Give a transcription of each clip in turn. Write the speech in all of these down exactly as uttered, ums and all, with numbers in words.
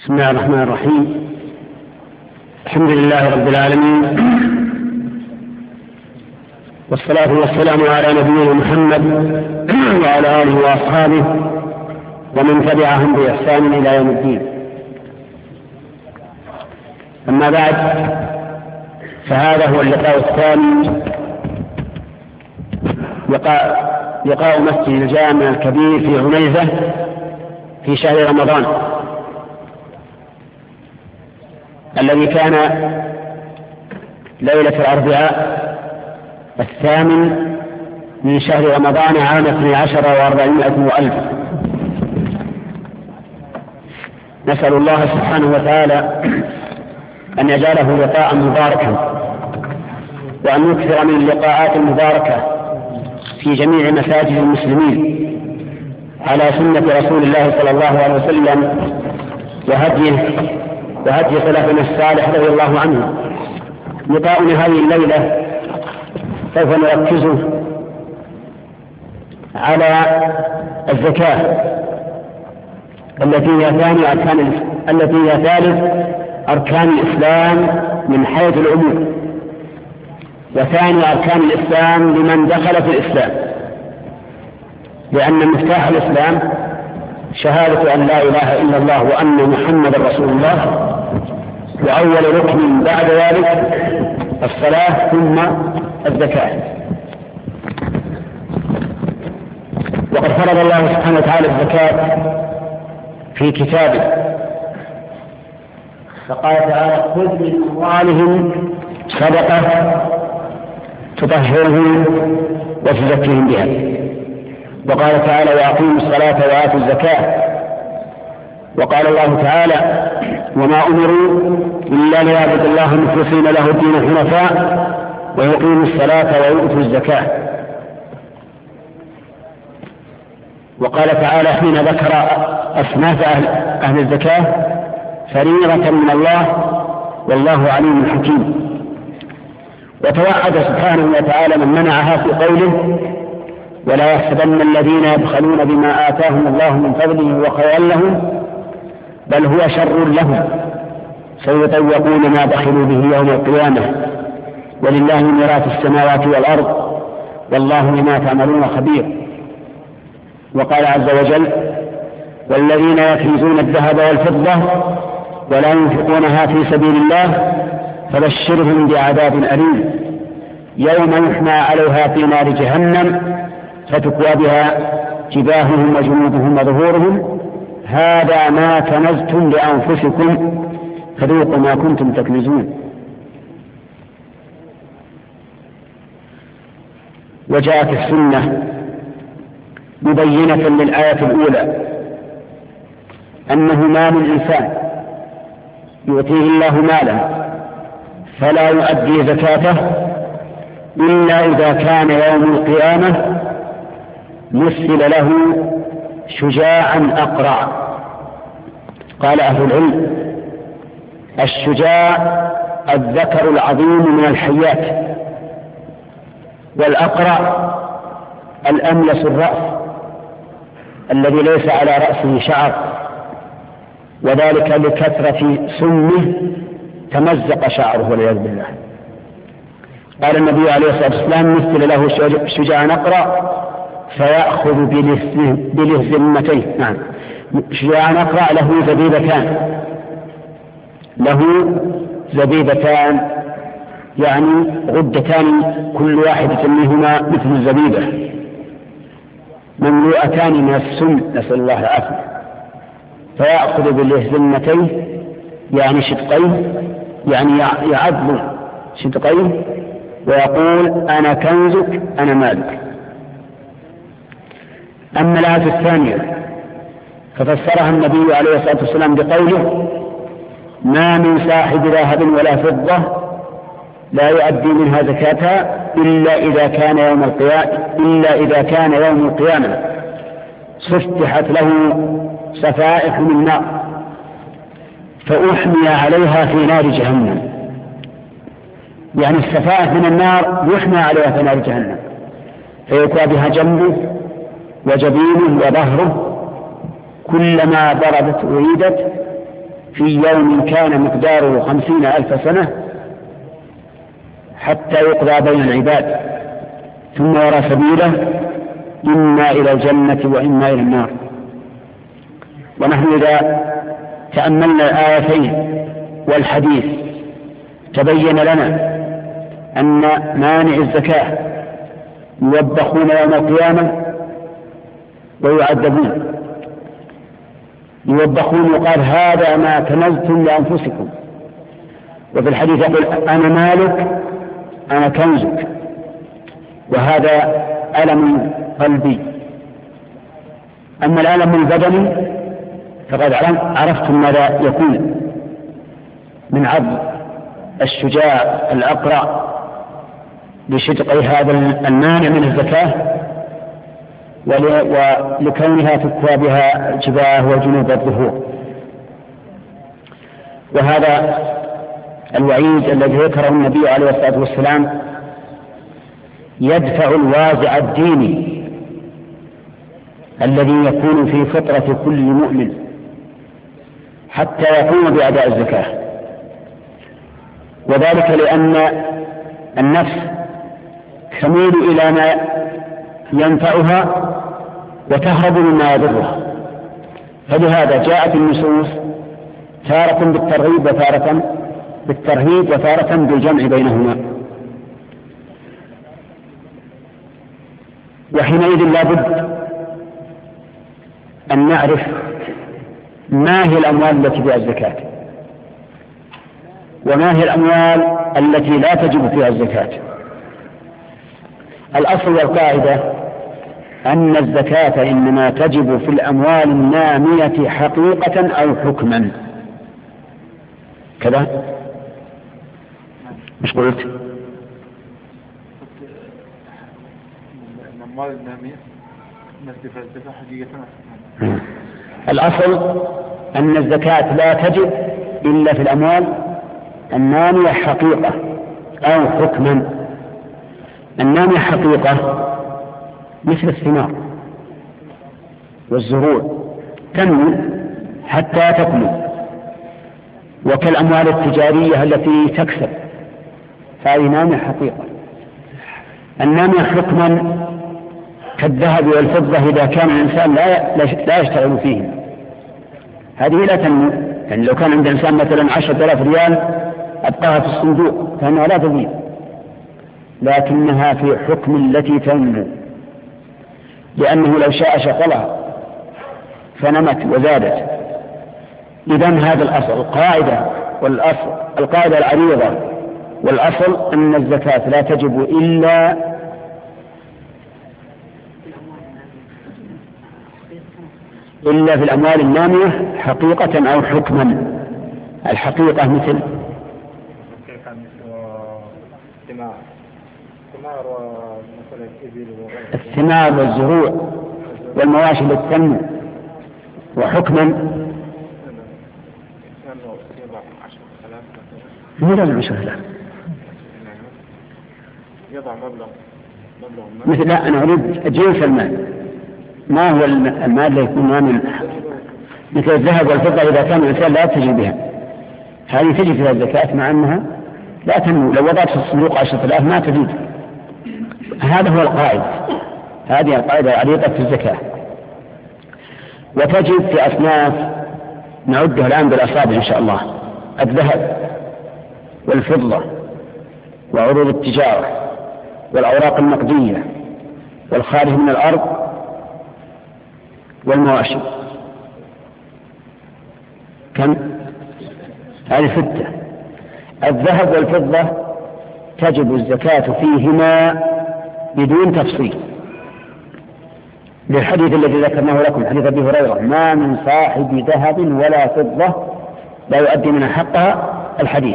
بسم الله الرحمن الرحيم. الحمد لله رب العالمين، والصلاة والسلام على نبينا محمد وعلى آله وأصحابه ومن تبعهم بإحسان إلى يوم الدين. أما بعد، فهذا هو اللقاء الثاني، لقاء, لقاء مسجد الجامع الكبير في عنيزة في شهر رمضان، الذي كان ليلة الأربعاء الثامن من شهر رمضان عام اثني عشر وأربعمائة وألف. نسأل الله سبحانه وتعالى أن يجعله لقاء مباركا، وأن يكثر من اللقاءات المباركة في جميع مساجد المسلمين على سنة رسول الله صلى الله عليه وسلم وهديه وهدي سلفنا الصالح رضي الله عنه. لقاؤنا هذه الليلة سوف نركز على الزكاة التي هي ثاني أركان التي هي ثالث أركان الإسلام من حيث العموم، وثاني أركان الإسلام لمن دخل في الإسلام، لأن مفتاح الإسلام شهادة أن لا إله إلا الله وأن محمد رسول الله، وأول ركن بعد ذلك الصلاة ثم الزكاة. وقد فرض الله سبحانه وتعالى الزكاة في كتابه، فقال تعالى: خذ من أموالهم صدقة تطهرهم وتزكيهم بها. وقال تعالى: وأقيموا الصلاة وآتوا الزكاة. وقال الله تعالى: وما أمروا إلا ليعبدوا الله مخلصين له الدين حنفاء ويقيموا الصلاة ويؤتوا الزكاة. وقال تعالى حين ذكر أصناف أهل, أهل الزكاة: فريضة من الله والله عليم حكيم. وتوعد سبحانه وتعالى من منعها في قوله: ولا يحسبن الذين يبخلون بما آتاهم الله من فضله وخيرا لهم بل هو شر لهم سيطوقون ما بخلوا به يوم القيامة ولله ميراث السماوات والأرض والله بما تعملون خبير. وقال عز وجل: والذين يكنزون الذهب والفضة ولا ينفقونها في سبيل الله فبشرهم بعذاب أليم يوم يحمى عليها في نار جهنم فتكوى بها جباههم وجنوبهم وظهورهم هذا ما كنزتم لأنفسكم فذوقوا ما كنتم تكنزون. وجاءت السنة مبينة للآية الأولى أنه ما من إنسان يؤتيه الله مالا فلا يؤدي زكاته إلا إذا كان يوم القيامة مثل له شجاعا أقرع. قال أهل العلم: الشجاع الذكر العظيم من الحيات، والأقرع الأملس الرأس الذي ليس على رأسه شعر، وذلك لكثرة سمه تمزق شعره والعياذ بالله. قال النبي عليه الصلاة والسلام: مثل له شجاع أقرع فيأخذ بلهزمتيه. نعم، شجاع أقرع له زبيبتان له زبيبتان يعني غدتان كل واحدة منهما مثل الزبيبة مملوءتان من السم، نسأل الله العافية. فيأخذ بالهزمتين يعني شدقين، يعني يعض شدقين ويقول: أنا كنزك أنا مالك. أما الآية الثانية ففسرها النبي عليه الصلاة والسلام بقوله: ما من صاحب ذهب ولا فضة لا يؤدي منها زكاتها إلا إذا كان يوم القيامة إلا إذا كان يوم القيامة فتحت له صفائح من نار فأحمي عليها في نار جهنم. يعني الصفائح من النار يحمى عليها في نار جهنم، فيكوى بها جنبه وجبينه وظهره كلما ضربت أعيدت في يوم كان مقداره خمسين ألف سنة حتى يقضى بين العباد ثم يرى سبيله إما إلى الجنة وإما إلى النار. ونحن إذا تأملنا الآيتين والحديث تبين لنا أن مانع الزكاة يوبخون يوم القيامة ويعذبون. يوبخون وقال هذا ما كنزتم لأنفسكم، وفي الحديث يقول أنا مالك أنا كنزك، وهذا ألم قلبي. أما الألم البدني فقد عرفتم ماذا يكون من عض الشجاع الأقرع لشدق هذا المانع من الزكاة ولكونها تكوى بها الجباه وجنوب الظهور. وهذا الوعيد الذي ذكره النبي عليه الصلاة والسلام يدفع الوازع الديني الذي يكون في فطرة كل مؤمن حتى يقوم بأداء الزكاة، وذلك لأن النفس تميل إلى ما ينفعها وتهرب مما يضرها، فلهذا جاءت النصوص تارة بالترغيب وتارة بالترهيب وتارة بالجمع بينهما. وحينئذ لابد أن نعرف ما هي الأموال التي فيها الزكاة وما هي الأموال التي لا تجب فيها الزكاة. الأصل والقاعدة أن الزكاة إنما تجب في الأموال النامية حقيقة أو حكما. كذا مش قلت الأموال النامية نسبة الزكاة حقيقة. الأصل أن الزكاة لا تجب إلا في الأموال النامية حقيقة أو حكما. النامية حقيقة مثل الثمار والزروع تنمو حتى تكمل، وكالأموال التجارية التي تكسب فهذه نامية حقيقة. النامية حكما كالذهب والفضة إذا كان الإنسان لا لا يشتغل فيه هذه لا تنمو. يعني لو كان عند الإنسان مثلا عشرة آلاف ريال أبقاها في الصندوق فإنها لا تزيد، لكنها في حكم التي تنمو، لأنه لو شاء شغلها فنمت وزادت. إذن هذا الأصل القاعدة والأصل القاعدة العريضة والأصل أن الزكاة لا تجب إلا إلا في الأموال النامية حقيقة أو حكما. الحقيقة مثل الثمار والزروع والمواشي للتنمو، وحكما مو لازم عشرة آلاف يضع مبلغ مثل لا أنا أريد جنس المال. ما هو المال اللي يكون من مثل الذهب والفضة إذا كان الإنسان لا يتجه بها هذه تجي فيها الزكاة مع أنها لا تنمو. لو وضعت في الصندوق عشرة آلاف ما تزيد. هذا هو القاعدة، هذه القاعدة العريضة في الزكاة. وتجب في أصناف نعدها الآن بالأصابع إن شاء الله: الذهب والفضة وعروض التجارة والأوراق النقدية والخارج من الأرض والمواشي. كم؟ هذه ستة. الذهب والفضة تجب الزكاة فيهما بدون تفصيل، للحديث الذي ذكرناه لكم حديث أبي هريرة: ما من صاحب ذهب ولا فضة لا يؤدي منها حقها. الحديث.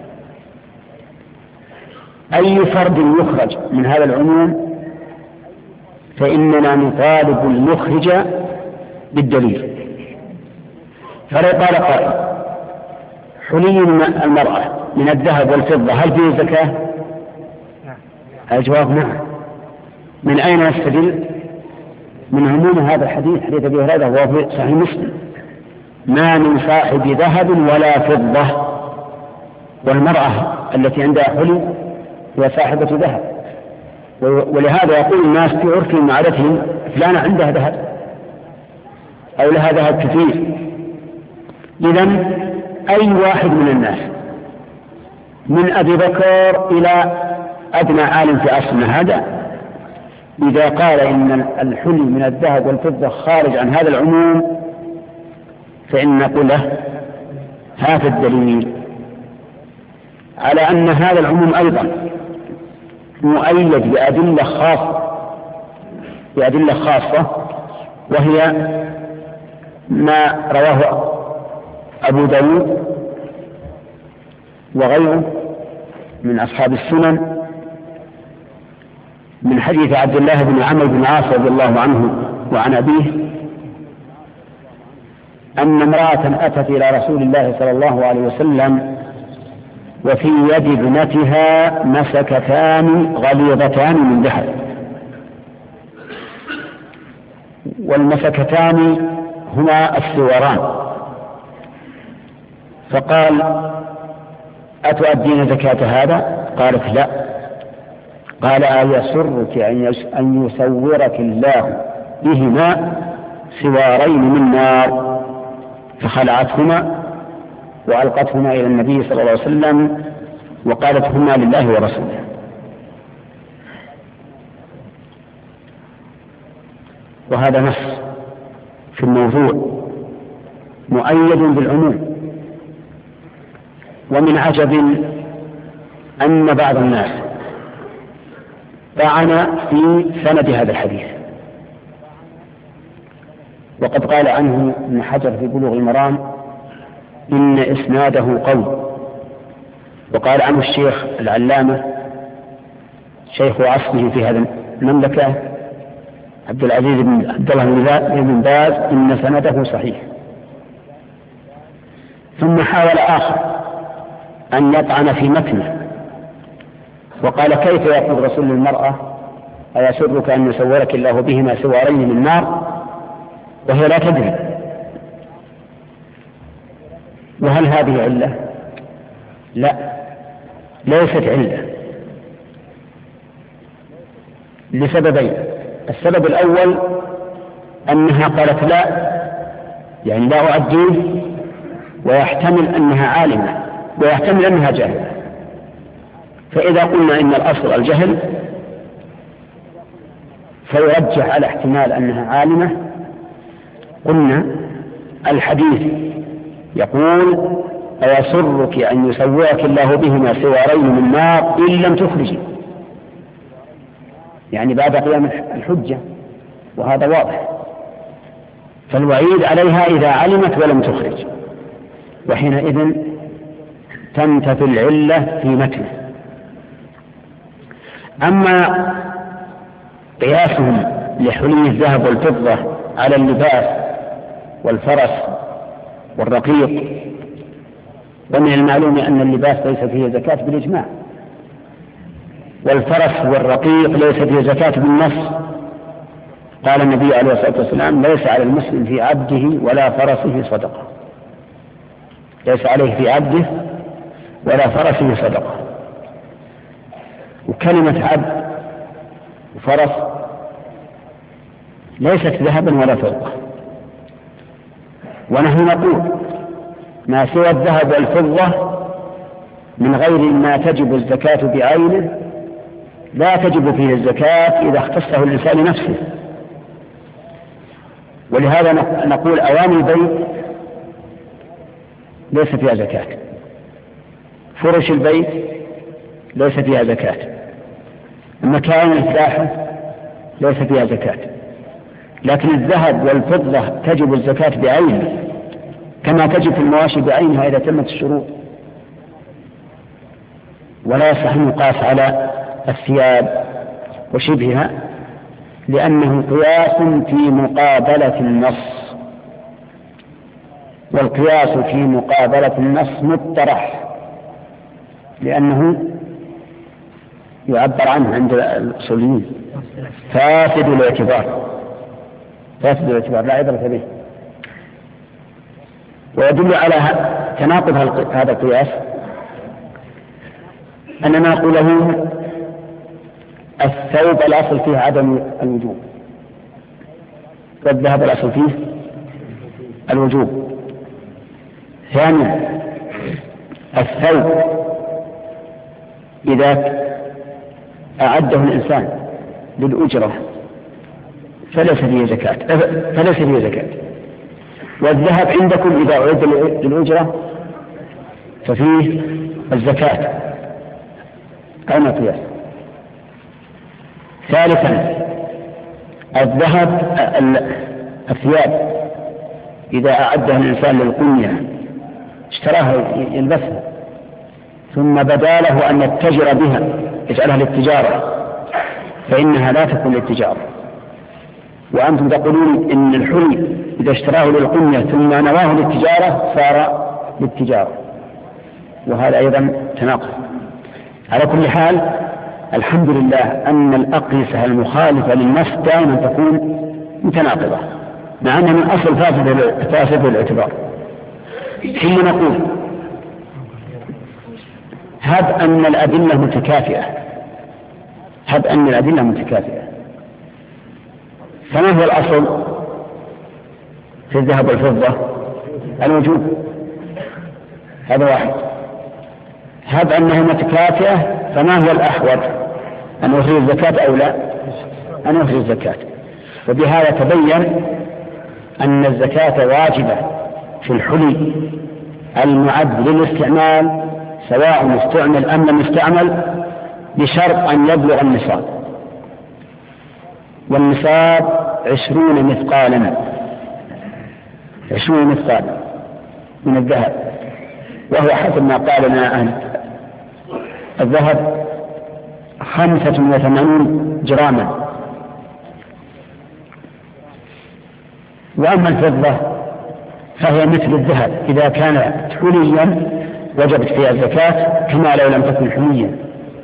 أي فرد يخرج من هذا العموم فإننا نطالب المخرج بالدليل. فلو قال قائل: حلي المرأة من الذهب والفضة هل فيه زكاة؟ الجواب نعم. من أين نستدل؟ من عموم هذا الحديث، حديث أبي هريرة وهو في صحيح مسلم: ما من صاحب ذهب ولا فضة، والمرأة التي عندها حلي هي صاحبة ذهب، ولهذا يقول الناس في عرفهم وعادتهم فلانة عندها ذهب أو لها ذهب كثير. إذن أي واحد من الناس من أبي بكر إلى أدنى عالم في عصرنا هذا إذا قال إن الحلي من الذهب والفضة خارج عن هذا العموم فإن نقول له هذا الدليل على أن هذا العموم أيضا مؤيد بأدلة خاصة بأدلة خاصة وهي ما رواه أبو داود وغيره من أصحاب السنن من حديث عبد الله بن عمرو بن عاص رضي الله عنه وعن أبيه أن امرأة أتت إلى رسول الله صلى الله عليه وسلم وفي يد ابنتها مسكتان غليظتان من ذهب، والمسكتان هما السواران، فقال أتؤدين زكاة هذا؟ قالت لا. قال أيسرك أن يسورك الله بهما سوارين من نار؟ فخلعتهما وألقتهما إلى النبي صلى الله عليه وسلم وقالت هما لله ورسوله. وهذا نص في الموضوع مؤيد بالعموم. ومن عجب أن بعض الناس طعن في سند هذا الحديث، وقد قال عنه ابن حجر في بلوغ المرام إن إسناده قوي، وقال عنه الشيخ العلامة شيخ عصره في هذا المملكة عبد العزيز بن عبد الله بن باز إن سنده صحيح. ثم حاول آخر أن يطعن في متنه وقال كيف يقول رسول المرأة أيسرك أن يسورك الله بهما سوارين من نار وهي لا تدري؟ وهل هذه علة؟ لا، ليست علة، لسببين. السبب الأول أنها قالت لا، يعني لا أؤديه، ويحتمل أنها عالمة ويحتمل أنها جاهلة. فإذا قلنا إن الأصل الجهل فيرجح على احتمال أنها عالمة. قلنا الحديث يقول أيسرك أن يسوّرك الله بهما سوارين من نار إن لم تخرجي، يعني بعد قيام الحجة، وهذا واضح. فالوعيد عليها إذا علمت ولم تخرج، وحينئذ تنتفي العلة في متنه. أما قياسهم لحلي الذهب والفضة على اللباس والفرس والرقيق، ومن المعلوم أن اللباس ليس فيه زكاة بالإجماع، والفرس والرقيق ليس فيه زكاة بالنص. قال النبي عليه الصلاة والسلام ليس على المسلم في عبده ولا فرسه صدقة، ليس عليه في عبده ولا فرسه صدقة. وكلمة عبد وفرس ليست ذهبا ولا فضة. ونحن نقول ما سوى الذهب والفضة من غير ما تجب الزكاة بعينه لا تجب فيه الزكاة إذا اختصه الإنسان نفسه. ولهذا نقول أواني البيت ليس فيها زكاة، فرش البيت ليس فيها زكاة، مكان الفلاحة ليس فيها زكاة. لكن الذهب والفضة تجب الزكاة بعينه كما تجب في المواشي بعينها إذا تمت الشروط. ولا يصح القياس على الثياب وشبهها لأنه قياس في مقابلة النص، والقياس في مقابلة النص مطرح لأنه يعبر عنه عند الأصوليين فاسد الاعتبار، فاسد الاعتبار لا عبرة به. ويدل على تناقض هذا القياس أننا نقول له الثوب الأصل فيه عدم الوجوب، والذهب الأصل فيه الوجوب. ثانيا الثوب إذا أعده الإنسان للأجرة فليس فيه زكاة فليس فيه زكاة والذهب عندكم إذا أعد للأجرة ففيه الزكاة. أين القياس؟ ثالثا الذهب الثياب إذا أعدها الإنسان للقنية اشتراها يلبسها ثم بدا له أن يتجر بها يجعلها للتجارة فإنها لا تكون للتجارة. وأنتم تقولون إن الحلي إذا اشتراه للقنية ثم نواه للتجارة صار للتجارة، وهذا أيضا تناقض. على كل حال الحمد لله أن الأقيسة المخالفة للنص دائما تكون متناقضة مع أنها من أصل فاسد الاعتبار. ثم نقول هب أن الأدلة متكافئة هب أن الأدلة متكافئة فما هو الأصل في الذهب والفضة؟ الوجوب، هذا واحد. هب أنها متكافئة فما هو الأحوط، أن يخرج الزكاة أو لا؟ أن يخرج الزكاة. وبهذا تبين أن الزكاة واجبة في الحلي المعد للاستعمال سواء مستعمل أم لم يستعمل بشرط أن يبلغ النصاب، والنصاب عشرون مثقالا عشرون مثقالا من الذهب، وهو حسب ما قال لنا أهل الذهب خمسة وثمانون جراما. وأما الفضة فهي مثل الذهب إذا كانت حليا وجبت فيها الزكاة كما لو لم تكن حليا،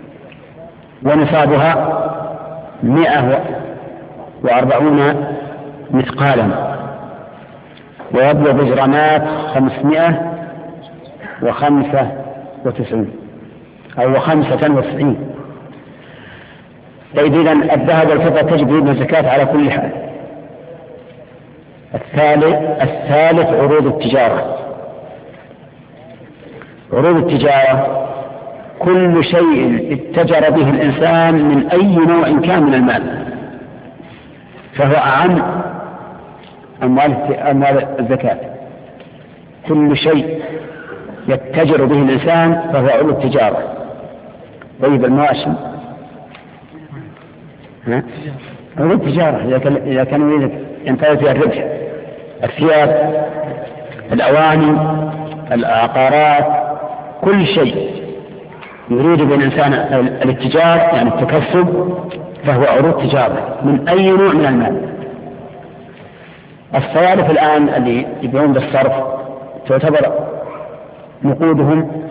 ونصابها مئة وأربعون مثقالا ويبلغ جرامات خمسمائة وخمسة وتسعين أو خمسة وتسعين. إذن الذهب والفضة تجب فيهما الزكاة على كل حال. الثالث الثالث عروض التجارة. عروض التجارة كل شيء اتجر به الإنسان من أي نوع كان من المال فهو أعم أموال الزكاة. كل شيء يتجر به الإنسان فهو عروض التجارة. طيب المواشي عروض التجارة إذا كان يريد ينتهي فيها الربح. الثياب، الأواني، العقارات، كل شيء يريد بالإنسان الاتجار يعني التكسب فهو عروض تجارة من أي نوع من المال. الصوارف الآن اللي يبيعون بالصرف تعتبر نقودهم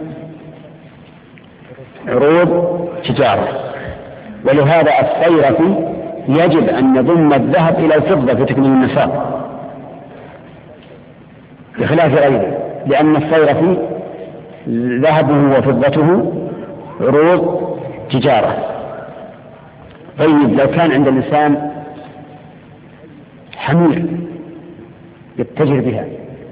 عروض تجارة، ولهذا الصيرفي يجب أن يضم الذهب إلى الفضة في تكميل النصاب بخلاف غيره، لأن الصيرفي ذهبه وفضته عروض تجارة. طيب لو كان عند الإنسان حمير يتجر بها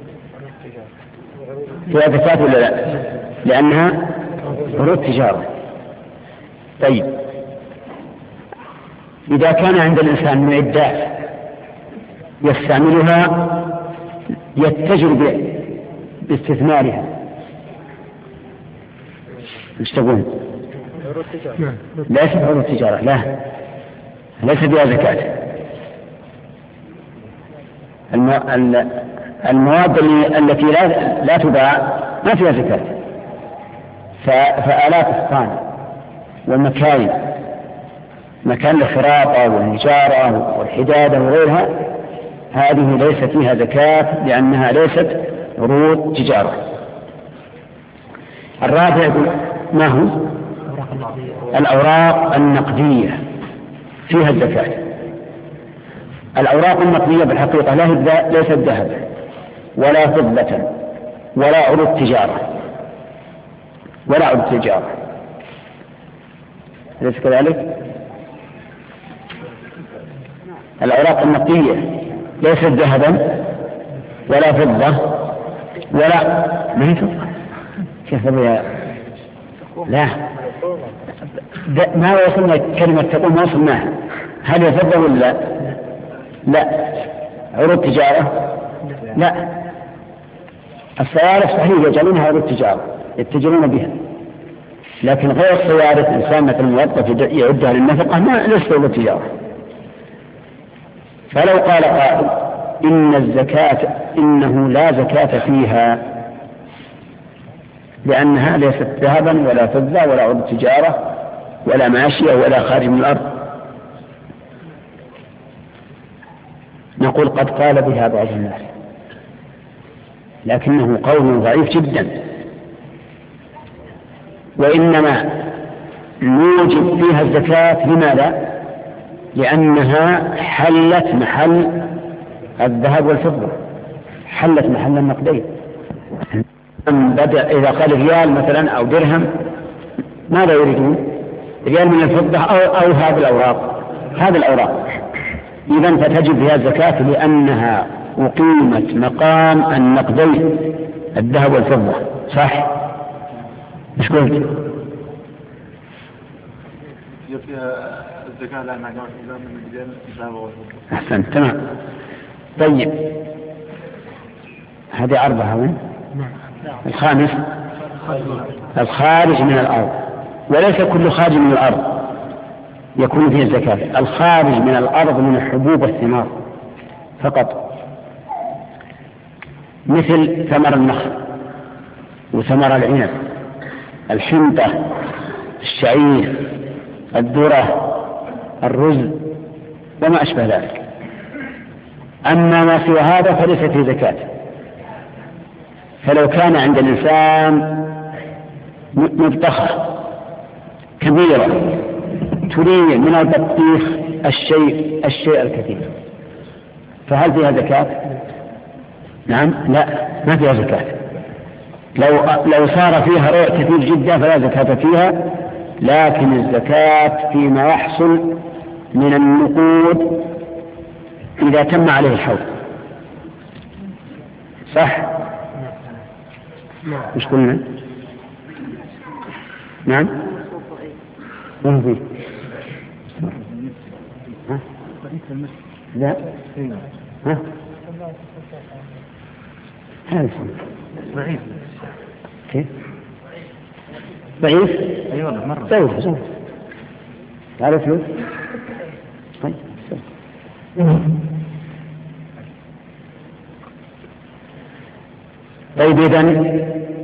فيها زكاة ولا لا؟ لأنها عروض تجارة. طيب إذا كان عند الإنسان معدات يستعملها يتجر باستثمارها ايش تقول؟ ليست عروض التجارة، لا ليس بها زكاة. المواد التي لا, لا تباع ما فيها زكاة، فآلات الصنع والمكاين مكان الخراطة والنجارة والحدادة وغيرها هذه ليس فيها زكاة لأنها ليست عروض تجارة. الرابع ما هو؟ الأوراق النقدية فيها الزكاة. الأوراق النقدية بالحقيقة لا ليست ذهب ولا فضة ولا عروض تجارة ولا عروض تجارة أليس كذلك؟ الأوراق النقدية ليست ذهبا ولا فضة ولا ما هي فضة كيف يا لا ما وصلنا كلمة تقول ما وصلناها هل هي فضة ولا لا؟ عروض تجارة لا الصوارف صحيح يجعلونها عروض تجارة يتجرون بها لكن غير الصوارف إنسان مثل موظف يعدها للنفقة ما ليس عروض تجارة. فلو قال قائل إن الزكاة إنه لا زكاة فيها لأنها ليست ذهبا ولا فضة ولا عروض تجارة ولا ماشية ولا خارج من الأرض، نقول قد قال بها بعض الناس لكنه قول ضعيف جدا، وإنما نوجب فيها الزكاة لماذا؟ لأنها حلت محل الذهب والفضة، حلت محل النقدين. بدأ إذا قال ريال مثلا أو درهم ماذا يريدون؟ ريال من الفضة أو, أو هذه الأوراق هذه الأوراق إذن فتجب فيها الزكاة لأنها أقيمت مقام النقدين الذهب والفضة. صح؟ مش قلت؟ فيها الزكاة لا معنى من الرجال الذهب والفضة. أحسن تمام. طيب هذه أربعة وين؟ الخامس الخارج من الأرض، وليس كل خارج من الأرض يكون فيه الزكاة. الخارج من الأرض من الحبوب والثمار فقط، مثل ثمر النخل وثمر العنب، الحنطة، الشعير، الذرة، الرز وما أشبه ذلك. أما ما سوى هذا فليس فيه زكاة. فلو كان عند الإنسان مبتخة كبيرة تريد من البطيخ الشيء الشيء الكثير فهل فيها زكاة؟ نعم لا ما فيها زكاة. لو لو صار فيها ريع كثير جدا فلا زكاة فيها، لكن الزكاة فيما يحصل من النقود إذا تم عليه الحول. صح؟ مش قلنا؟ نعم؟ ما في؟ ها؟ لا؟ ها؟ هذا ضعيف. كيف؟ ضعيف؟ أي والله مرة. ضعيف زين. تعرف له؟ طيب. طيب إذن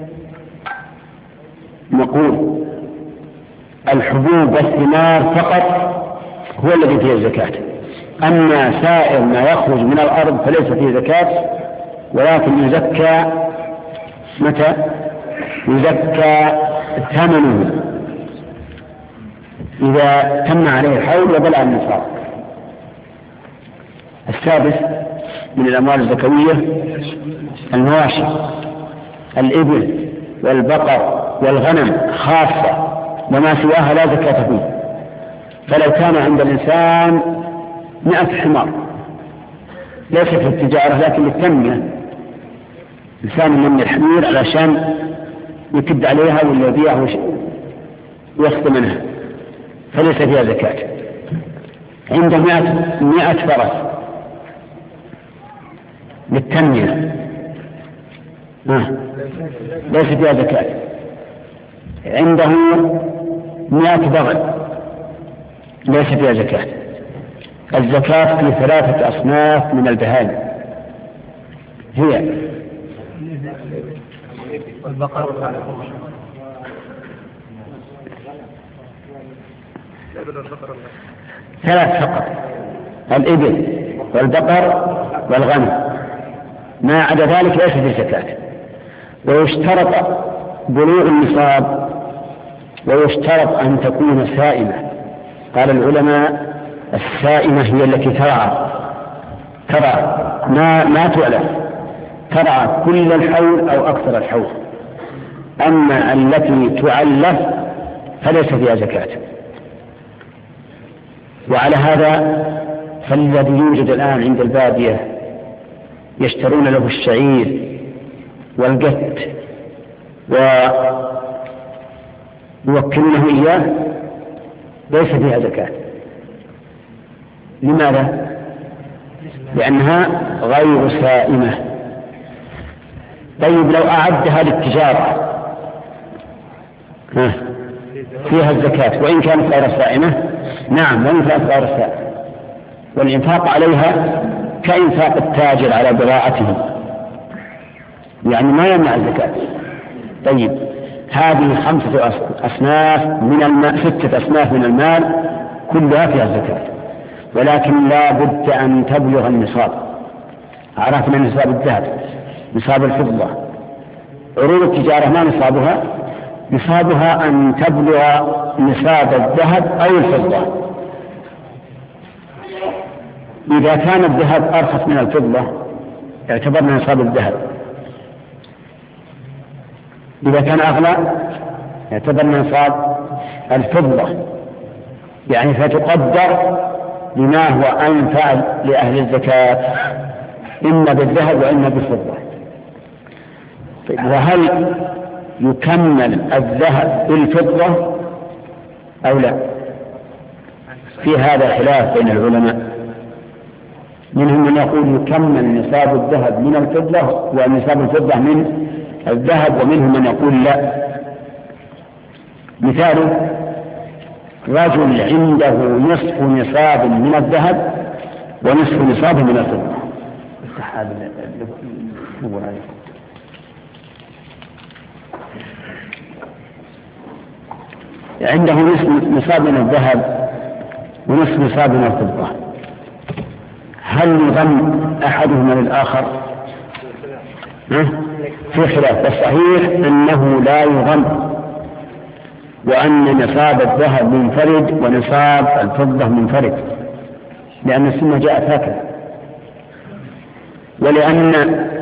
نقول الحبوب والثمار فقط هو الذي فيه الزكاة، أما سائر ما يخرج من الأرض فليس فيه زكاة، ولكن يزكى متى؟ يزكى ثمنه إذا تم عليه الحول وبلغ النصاب. السادس من الأموال الزكوية المواشي، الإبل والبقر والغنم خاصة، وما سواها لا زكاة فيه. فلو كان عند الإنسان مئة حمار ليس في التجارة لكن للتنمية، إنسان من الحمير علشان يكد عليها ولا يبيعها ويخطي منها فليس فيها زكاة. عنده مئة, مئة فرس للتنمية آه. ليس فيها زكاة. عنده مئة بغل ليس فيها زكاة. الزكاة في ثلاثة أصناف من البهائم هي البقر ثلاث فقط، الإبل والبقر والغنم، ما عدا ذلك ليس في زكاة. ويشترط بلوغ النصاب، ويشترط أن تكون سائمة. قال العلماء السائمة هي التي ترعى ترعى ما ما تؤلف، ترعى كل الحول أو أكثر الحول. أما التي تعلف فليس فيها زكاة. وعلى هذا فالذي يوجد الآن عند البادية يشترون له الشعير والقت ويوكلونه إياه ليس فيها زكاة. لماذا؟ لأنها غير سائمة. طيب لو أعدها للتجارة فيها الزكاة وإن كانت غير سائمة؟ نعم، وإن كانت غير سائمة، والإنفاق عليها كإنفاق التاجر على بضاعته، يعني ما يمنع الزكاة. طيب هذه خمسة أصناف من المال، ستة أصناف من المال كلها فيها الزكاة، ولكن لا بد أن تبلغ النصاب. عرفنا نصاب الذهب، نصاب الفضة. عروض التجارة ما نصابها؟ نصابها أن تبلغ نصاب الذهب أو الفضة. إذا كان الذهب أرخص من الفضة اعتبرنا نصاب الذهب، إذا كان أغلى اعتبرنا نصاب الفضة، يعني فتقدر بما هو أنفع لأهل الزكاة إما بالذهب وإما بالفضة. وهل يكمل الذهب بالفضة أو لا؟ في هذا خلاف بين العلماء، منهم من يقول يكمل نصاب الذهب من الفضة ونصاب الفضة من الذهب، ومنهم من يقول لا. مثال: رجل عنده نصف نصاب من الذهب ونصف نصاب من الفضة. عنده نصف نصاب من الذهب ونصف نصاب من الفضة، هل يضم أحدهما للآخر؟ في خلاف، والصحيح أنه لا يضم، وأن نصاب الذهب منفرد ونصاب الفضة منفرد، لأن السنة جاءت هكذا، ولأن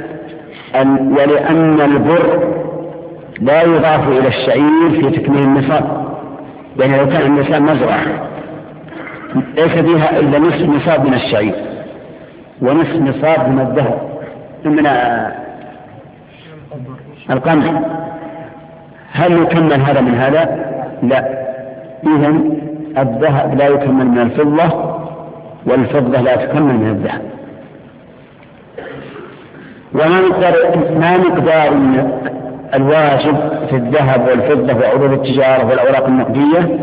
ولأن البر لا يضاف إلى الشعير في تكميل النصاب، يعني لو كان النصاب مزرعة ليس فيها إلا نصف نصاب من الشعير ونصف نصاب من الذهب من القمح، هل يكمل هذا من هذا؟ لا. إذن الذهب لا يكمل من الفضة والفضة لا تكمل من الذهب. وما مقدار ما مقدار الواجب في الذهب والفضة وعروض التجارة والأوراق النقدية؟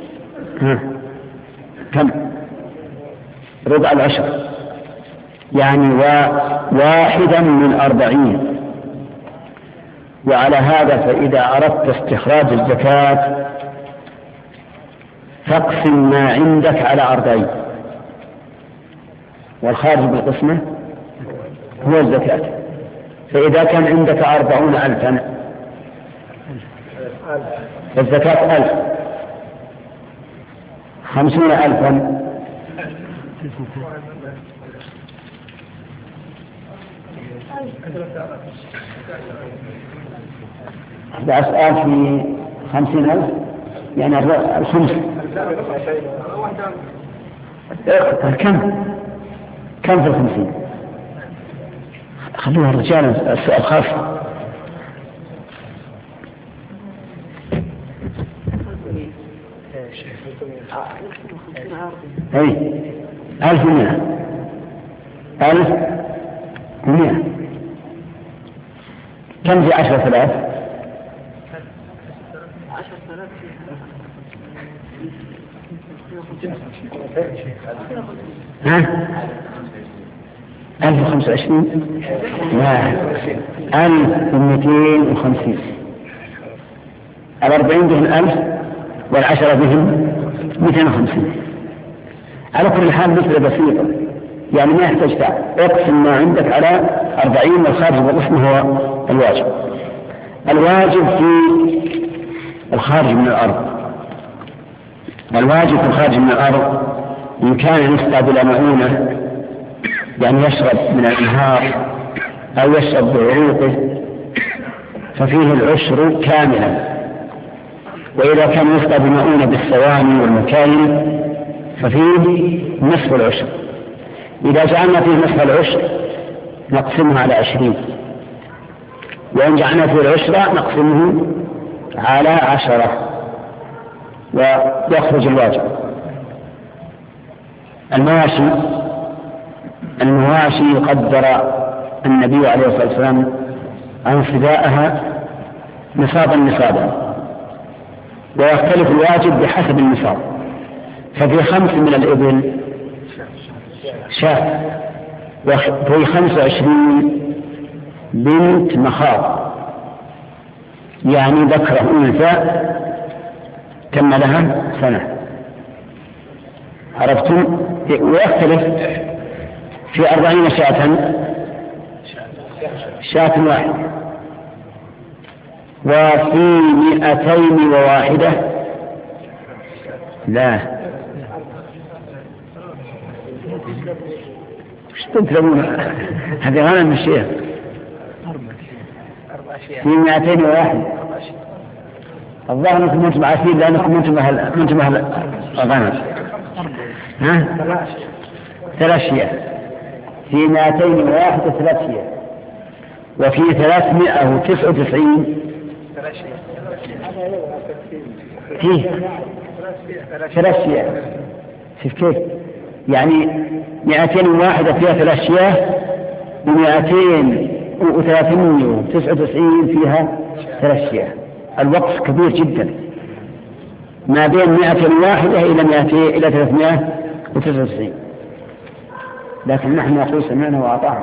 كم؟ ربع العشر، يعني واحدا من أربعين. وعلى هذا فإذا أردت استخراج الزكاة فاقسم ما عندك على أربعين، والخارج بالقسمة هو الزكاة. فإذا كان عندك أربعون ألفا فالزكاة ألف، خمسون ألفا أحد عشر في خمسين ألف، يعني الخمس كم كم في الخمسين؟ خلوها الرجال السؤال خاص. اي ألف ومئة ألف ومئة كم في عشرة ثلاث؟ ها؟ ألف وخمسة وعشرين؟ لا، ألف ومئتين وخمسين. الأربعين بهم ألف والعشرة بهم مئتين وخمسين. على كل حال مثل بسيطة، يعني ما يحتاج تعب. اقسم ما عندك على أربعين والخارج بالقسم هو الواجب. الواجب في الخارج من الأرض، الواجب في الخارج من الأرض إن كان يستعد إلى معونة، يعني يشرب من الأنهار أو يشرب بعروقه ففيه العشر كاملا. وإذا كان يفطر بمؤونة بالصواني والمكاين ففيه نصف العشر. إذا جعلنا فيه نصف العشر نقسمه على عشرين، وإن جعلنا فيه العشرة نقسمه على عشرة ويخرج الواجب. المواشي المواشي قدر النبي عليه الصلاة والسلام عن فداءها نصابا نصابا، ويختلف الواجب بحسب النصاب. ففي خمس من الإبل شاة، وفي خمس وعشرين بنت مخاض، يعني ذكر أنثى تم لها سنة. عرفتم؟ ويختلف في أربعين شاة شاة واحدة، وفي مئتين وواحدة لا وش تنتظرون هذه غنم الشيخ في مئتين وواحدة. الظاهر أنكم أنتم عارفين لأنكم أنتم أهل أنتم أهل غنم. ها ثلاث شياه في مئتين وواحدة ثلاث شياه، وفي ثلاثمائة وتسعة وتسعين فيه ثلاث شياه. شوف كيف يعني مئتين وواحدة فيها ثلاث شياه، ومئتين وثلاثمائة وتسعة وتسعين فيها ثلاث شياه. الوقف كبير جدا ما بين مئة واحدة إلى مئتين إلى ثلاثمائة وتسعة وتسعين. لكن نحن نقول سمعنا وأطعنا.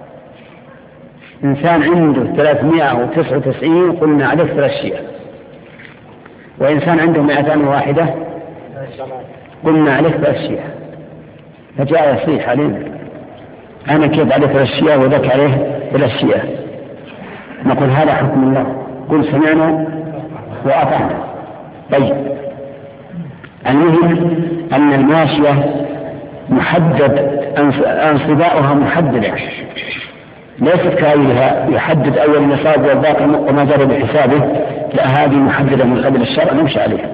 إنسان عنده ثلاثمائة وتسعة وتسعين قلنا عليه ثلاث شياه، وإنسان عنده مئتين واحدة قلنا عليه ثلاث شياه. فجاء يصيح علينا أنا كيف عليه ثلاث شياه وذاك عليه ثلاث شياه. نقول هذا حكم الله، قل سمعنا وأطعنا. طيب المهم أن الماشية محدد أنصباؤها محددة، ليست كغيرها يحدد أول النصاب والباقي وما جرى بحسابه، لا هذه محددة من قبل الشرع نمشي عليها.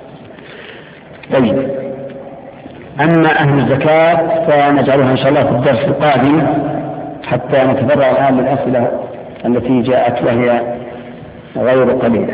طيب أما أهل الزكاة فنجعلها إن شاء الله في الدرس القادم حتى نتبرع الآن من الأسئلة التي جاءت وهي غير قليلة.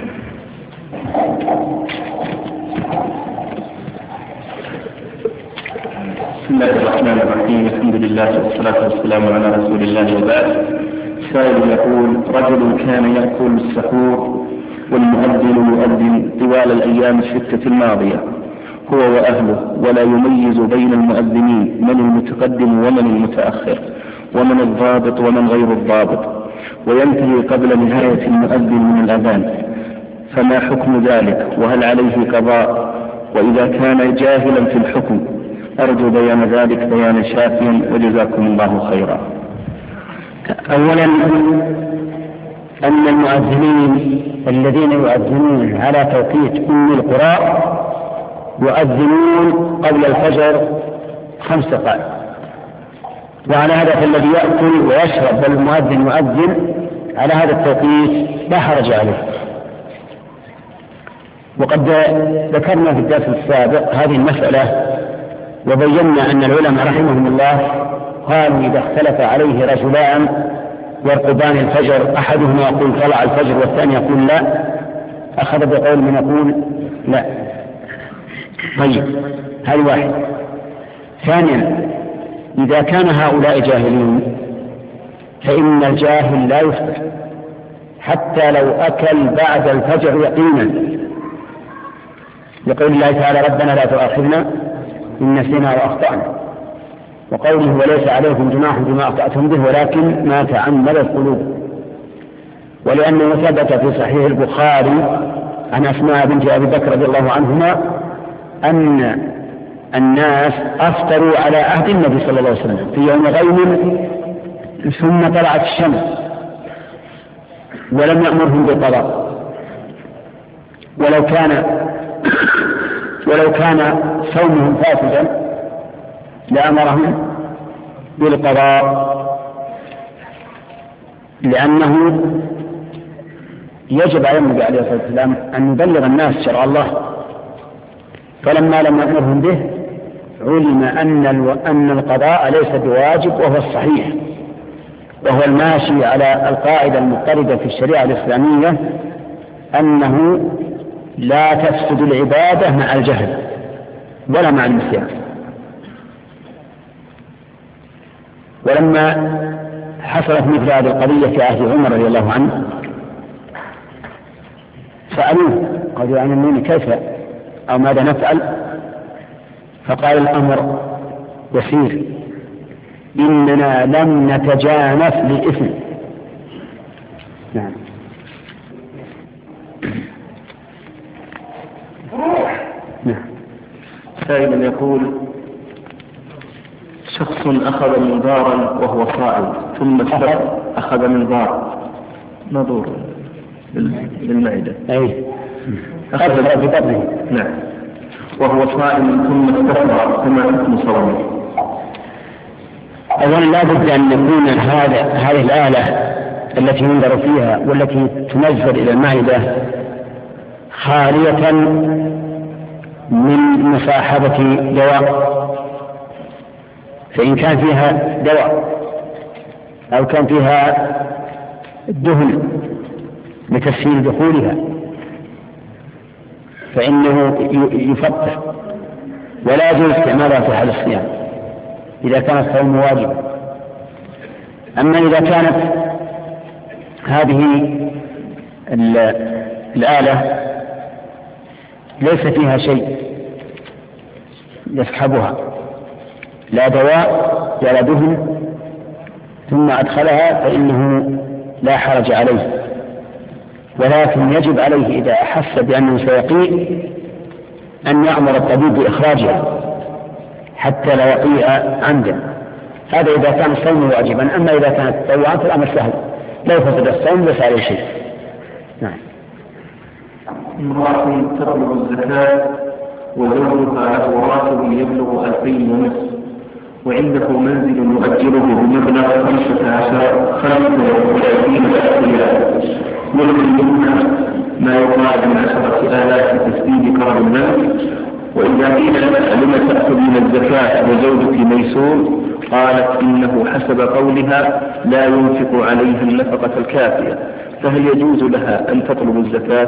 بسم الله الرحمن الرحيم. الحمد لله والصلاة والسلام على رسول الله وبعد. سائل يقول: رجل كان يأكل السحور والمؤذن يؤذن طوال الأيام الستة الماضية هو وأهله، ولا يميز بين المؤذنين من المتقدم ومن المتأخر ومن الضابط ومن غير الضابط، وينتهي قبل نهاية المؤذن من الأذان، فما حكم ذلك؟ وهل عليه قضاء؟ وإذا كان جاهلا في الحكم أرجو بيان ذلك بيانا شافيا وجزاكم الله خيرا. أولا أن المؤذنين الذين يؤذنون على توقيت أم القرى يؤذنون قبل الفجر خمس دقائق، وعلى هذا فالذي يأكل ويشرب والمؤذن يؤذن على هذا التوقيت لا حرج عليه. وقد ذكرنا في الدرس السابق هذه المسألة وبينا أن العلماء رحمهم الله قالوا إذا اختلف عليه رجلان يرقبان الفجر أحدهما يقول طلع الفجر والثاني يقول لا، أخذ بقول من يقول لا. طيب هذا واحد. ثانيا إذا كان هؤلاء جاهلين فإن الجاهل لا يفطر حتى لو أكل بعد الفجر يقينا، يقول الله تعالى: ربنا لا تؤاخذنا إن نسينا وأخطأنا، وقوله: وليس عليكم جناح بما أخطأتم به ولكن ما تعمدت قلوبكم. ولأنه ثبت في صحيح البخاري عن أسماء بنت أبي بكر رضي الله عنهما أن الناس أفطروا على عهد النبي صلى الله عليه وسلم في يوم غيم ثم طلعت الشمس ولم يأمرهم بالقضاء، ولو كان ولو كان صومهم فاسدا لأمرهم بالقضاء. لأنه يجب على النبي عليه الصلاة والسلام أن يبلغ الناس شرع الله، فلما لم يأمرهم به علم أن أن القضاء ليس بواجب، وهو الصحيح، وهو الماشي على القاعدة المضطردة في الشريعة الإسلامية أنه لا تفسد العبادة مع الجهل ولا مع النسيان. ولما حصلت مثل هذه القضية في عهد عمر رضي الله عنه سألوه قالوا علموني كيف أو ماذا نفعل؟ فقال الأمر يسير، إننا لم نتجانف لإثم. نعم. نعم. سائل يقول: شخص أخذ منظارا وهو صائم ثم أخذ منظار نظور للمعدة، أي أخذ في بطنه، نعم، وهو صائم ثم استفرغ، فما حكم صومه؟ أولا لا بد أن يكون هذا هذه الآلة التي ينظر فيها والتي تنزل إلى المعدة خالية من مصاحبة دواء، فإن كان فيها دواء أو كان فيها دهن لتسهيل دخولها فإنه يفتح، ولا يجوز استعمالها في حال الصيام إذا كان الصوم واجبا. أما إذا كانت هذه الآلة ليس فيها شيء يسحبها، لا دواء ولا دهن، ثم أدخلها فإنه لا حرج عليه، ولكن يجب عليه إذا أحس بأنه سيقيء أن يأمر الطبيب بإخراجها حتى لا يقيء عمدا. هذا إذا كان الصوم واجبا. أما إذا كانت تطوعا فالأمر سهل، لو فسد الصوم ليس عليه شيء. نعم. امرأة تطلب الزكاة وزوجها له راتب يبلغ ألفين ونصف، وعنده منزل يؤجره بمبلغ خمسة عشر خمسة وثلاثين ريال، يلزم منها ما يقارب من عشرة آلاف تسديد كرم المال. وإذا قيل لم تأخذين الزكاة وزوجك ميسور، قالت إنه حسب قولها لا ينفق عليها النفقة الكافية، فهل يجوز لها أن تطلب الزكاة؟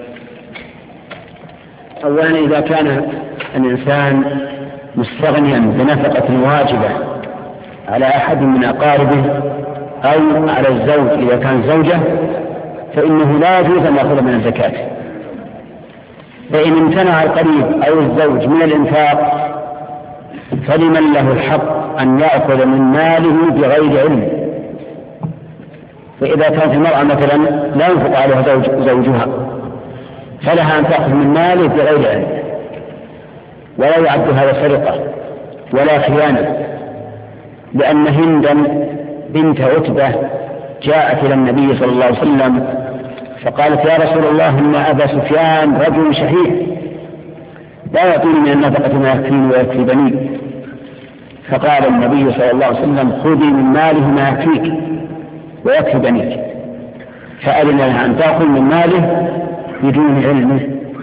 أولا إذا كان الإنسان مستغنيا بنفقة واجبة على أحد من أقاربه أو على الزوج إذا كان زوجة فإنه لا يجوز أن يأخذ من الزكاة. فإن امتنع القريب أو الزوج من الإنفاق فلمن له الحق أن يأخذ من ماله بغير علم. فإذا كانت المرأة مثلا لا ينفق عليها زوج زوجها فلها أن تأخذ من ماله بغير علم، ولا يعد هذا سرقة ولا خيانة، لأن هندا بنت عتبة جاءت إلى النبي صلى الله عليه وسلم فقالت: يا رسول الله، إن أبا سفيان رجل شحيح لا يعطيني من النفقة ما يكفيني ويكفي بني. فقال النبي صلى الله عليه وسلم: خذي من ماله ما يكفيك ويكفي بنيك. فأذن لها أن تأخذ من ماله بدون علمه.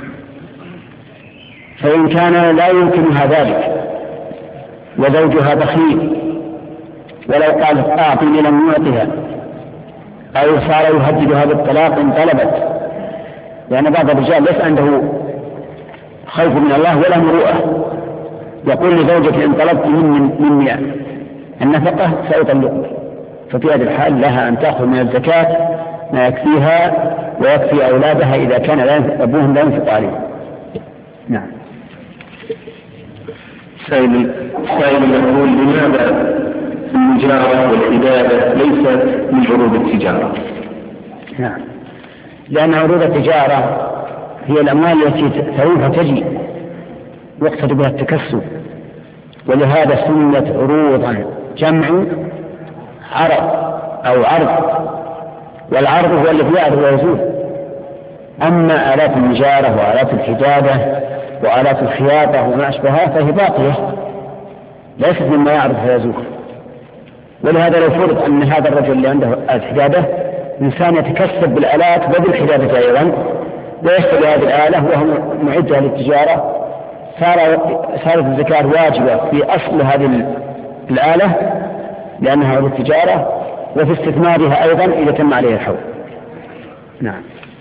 فإن كان لا يمكنها ذلك وزوجها بخيل ولو قالت أعطني لم يعطها، أو صار يهددها بالطلاق إن طلبت، لأن بعض الرجال ليس عنده خوف من الله ولا مروءة، يقول لزوجك إن طلبت مني النفقة سأطلقك. ففي هذه الحال لها أن تأخذ من الزكاة ما يكفيها ويكفي أولادها إذا كان أبوهم لا ينفق عليه. نعم. سائل سائل يقول: لماذا التجارة والعبادة ليست من عروض التجارة؟ نعم، لأن عروض التجارة هي الأموال التي تروح تجي يقصد بها التكسب، ولهذا سميت عروضا، جمع عرض أو عرض، والعرض هو الذي يعرض ويزول. أما آلات النجارة وآلات الحدادة وآلات الخياطة وما أشبهها فهي باقية ليست مما يعرض ويزول. ولهذا لو فرض أن هذا الرجل اللي عنده آلة حدادة إنسان يتكسب بالآلات وبالحدادة أيضا ويشتري هذه الآلة وهو معدة للتجارة، صارت الزكاة واجبة في أصل هذه الآلة لأنها للتجارة، وفي استثمارها أيضا إذا تم عليها الحول. نعم.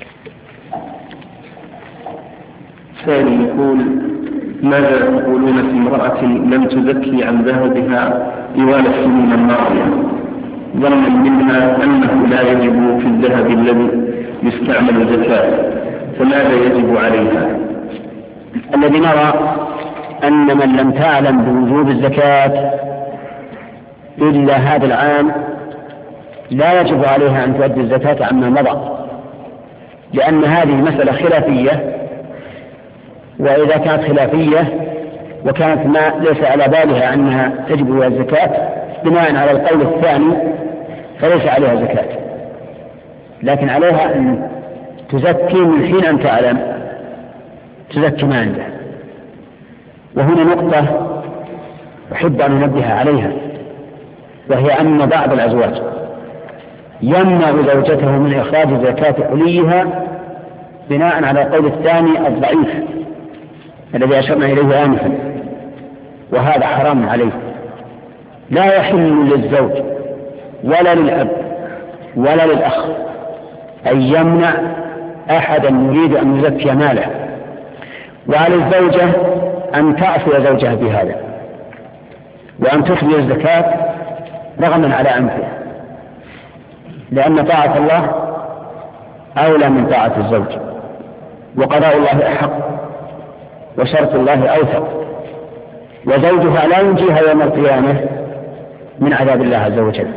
ثاني يقول: ماذا تقولون في امرأة لم تزكي عن ذهبها طوال السنين الماضية ظنا منها أنه لا يجب في الذهب الذي يستعمل زكاة، فماذا يجب عليها؟ الذي نرى أن من لم تعلم بوجوب الزكاة إلا هذا العام لا يجب عليها أن تؤدي الزكاة عما مضى، لأن هذه مسألة خلافية، وإذا كانت خلافية وكانت ما ليس على بالها أنها تجب بها الزكاة بناء على القول الثاني فليس عليها زكاة، لكن عليها أن تزكي من حين أن تعلم تزكي ما عندها. وهنا نقطة أحب أن أنبه عليها، وهي أن بعض الأزواج يمنع زوجته من إخراج زكاة حليها بناء على القول الثاني الضعيف الذي أشرنا إليه آنفا، وهذا حرام عليه. لا يحل للزوج ولا للأب ولا للأخ أن يمنع أحدا يريد أن يزكي ماله، وعلى الزوجة أن تعصي زوجها بهذا وأن تخرج الزكاة رغما على أنفها، لأن طاعة الله أولى من طاعة الزوج، وقضاء الله أحق وشرط الله أوثق، وزوجها لا ينجيها يوم القيامة من عذاب الله عز وجل.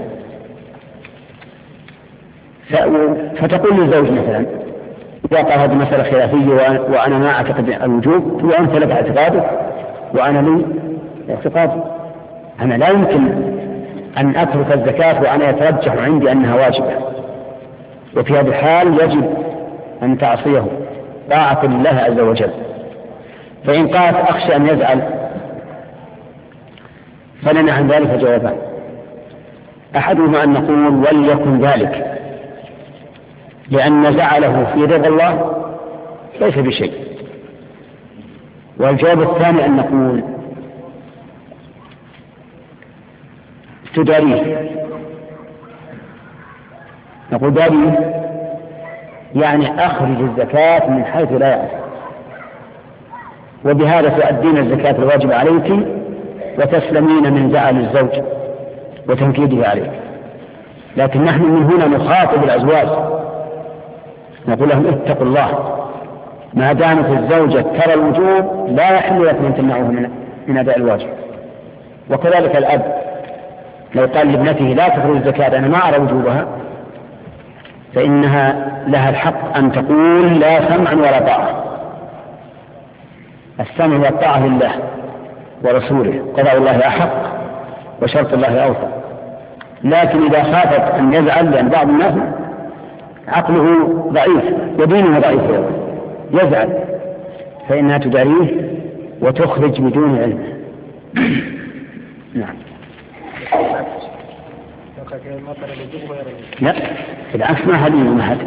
فتقول للزوج مثلا إذا قال هذه مسألة خلافية وأنا ما أعتقد الوجوب، وأنت لك اعتقادك وأنا لي اعتقادي، أنا لا يمكن أن أترك الزكاة وأنا يترجح عندي أنها واجبة، وفي هذه الحال يجب أن تعصيه طاعة لله عز وجل. فإن قالت أخشى أن يزعل فلنا عن ذلك جوابان: أحدهما أن نقول وليكن ذلك، لأن زعله في رضا الله ليس بشيء. والجواب الثاني أن نقول تداريه، نقول داريه يعني أخرج الزكاة من حيث لا يعرف، وبهذا تؤدين الزكاة الواجب عليك وتسلمين من زعل الزوج وتنكيده عليك. لكن نحن من هنا نخاطب الأزواج نقول لهم اتقوا الله، ما دامت الزوجة ترى الوجوب لا يحل لكم أن تمنعوه من أداء الواجب. وكذلك الأب لو قال لابنته لا تخرج الزكاة أنا ما أرى وجوبها، فإنها لها الحق أن تقول لا سمعا ولا طاعة. السمع والطاعة لله ورسوله، قضاء الله أحق وشرط الله أوثق. لكن إذا خافت أن يزعل، لأن بعض الناس عقله ضعيف ودينه ضعيف يزعل، فإنها تداريه وتخرج بدون علم. نعم. لا بالعكس ما هذه من هذا.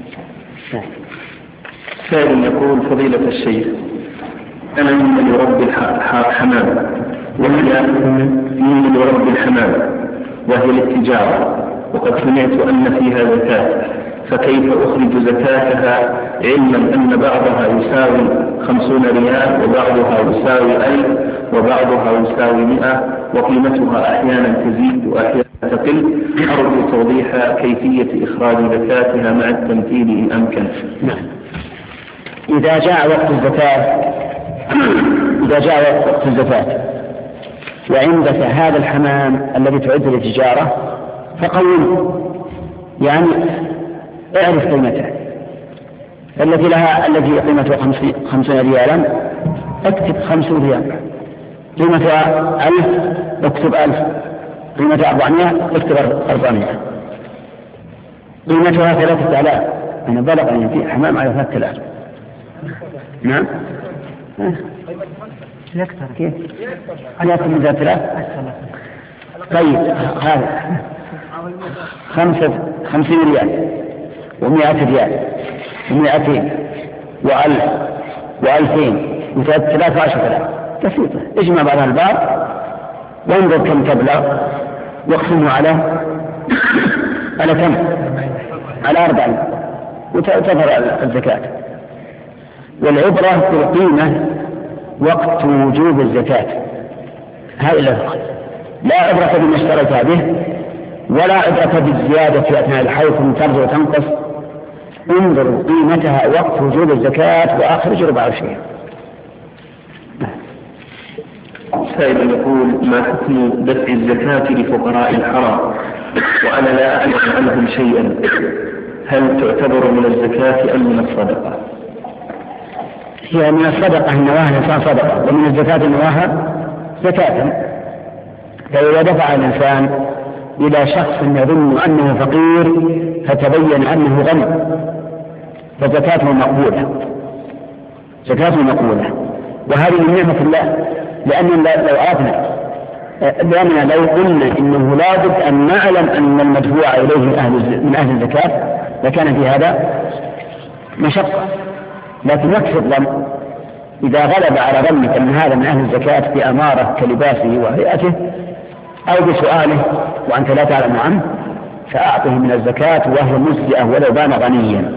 سائل يقول: فضيلة الشيخ، أنا ممن يربي الحمام وهي ممن يربي الحمام وهي للتجارة، وقد سمعت أن فيها زكاة، فكيف أخرج زكاتها علما أن بعضها يساوي خمسون ريال وبعضها يساوي ألف وبعضها يساوي مئة وقيمتها أحيانا تزيد وأحيانا تقل؟ أرجو توضيح كيفية إخراج زكاتها مع التمثيل إن أمكن. نعم. إذا جاء وقت الزكاة إذا جاء وقت الزكاة وعندك هذا الحمام الذي تعد للتجارة فقوله، يعني اعرف قيمته. التي لها الذي قيمته خمسين ريالا اكتب خمسين ريال، قيمتها ألف اكتب ألف، قيمتها أربعمائة اكتب أربعمائة، قيمتها ثلاثة آلاف. أنا بلغ أن في حمام على ثلاثة آلاف. نعم. يكثر كيف؟ هل يكثر من ثلاثة آلاف؟ طيب هذا خمسة خمسين ريال ومائة ريال ومائتين وألف وألفين وثلاثة عشر آلاف بسيطة. اجمع بعض الباب وانظر كم تبلغ واقسمه على على كم؟ على أربعين وتظهر الزكاة. والعبرة بالقيمة وقت وجوب الزكاة، هذا الفرق. لا عبرة بما اشتريت به ولا عبرة بالزيادة في أثناء الحول ثم ترجع وتنقص. انظر قيمتها وقت وجوب الزكاة وأخرج ربع شيء. سائل يقول: ما حكم دفع الزكاة لفقراء الحرم وأنا لا أعلم عنهم شيئا، هل تعتبر من الزكاة أم من الصدقة؟ هي من الصدقة النواها الإنسان صدقة، ومن الزكاة النواها زكاة. فإذا دفع الإنسان إلى شخص يظن أنه فقير فتبين أنه غني فزكاته مقبولة، زكاته مقبولة. وهذه من نعمة الله، لأننا لو أردنا لأننا لو قلنا إنه لابد أن نعلم أن المدفوع إليه أهل من أهل الزكاة لكان في هذا مشقة. لكن يكفي الظن إذا غلب على ظنك أن هذا من أهل الزكاة بأمارة كلباسه وهيئته أو بسؤاله وأنت لا تعلم عنه فأعطه من الزكاة وهي مجزئة ولو بان غنيا.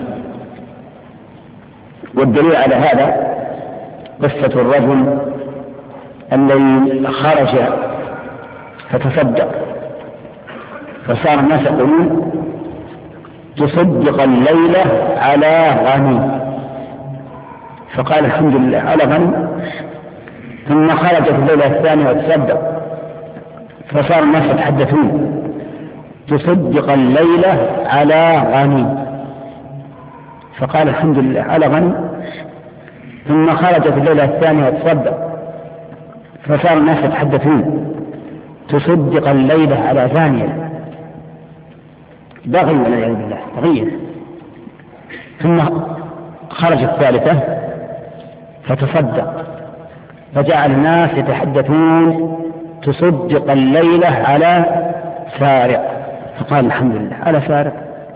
والدليل على هذا قصة الرجل الذي خرج فتصدق فصار الناس يقولون تصدق الليلة على غني، فقال الحمد لله على غني. ثم خرج في الليلة الثانية وتصدق فصار الناس يتحدثون تصدق الليلة على غني، فقال الحمد لله على غني. ثم خرج في الليلة الثانية وتصدق فصار الناس يتحدثون تصدق الليلة على ثانية، بغي والعياذ بالله بغي. ثم خرج الثالثة فتصدق فجعل الناس يتحدثون تصدق الليلة على سارق، فقال الحمد لله على سارق،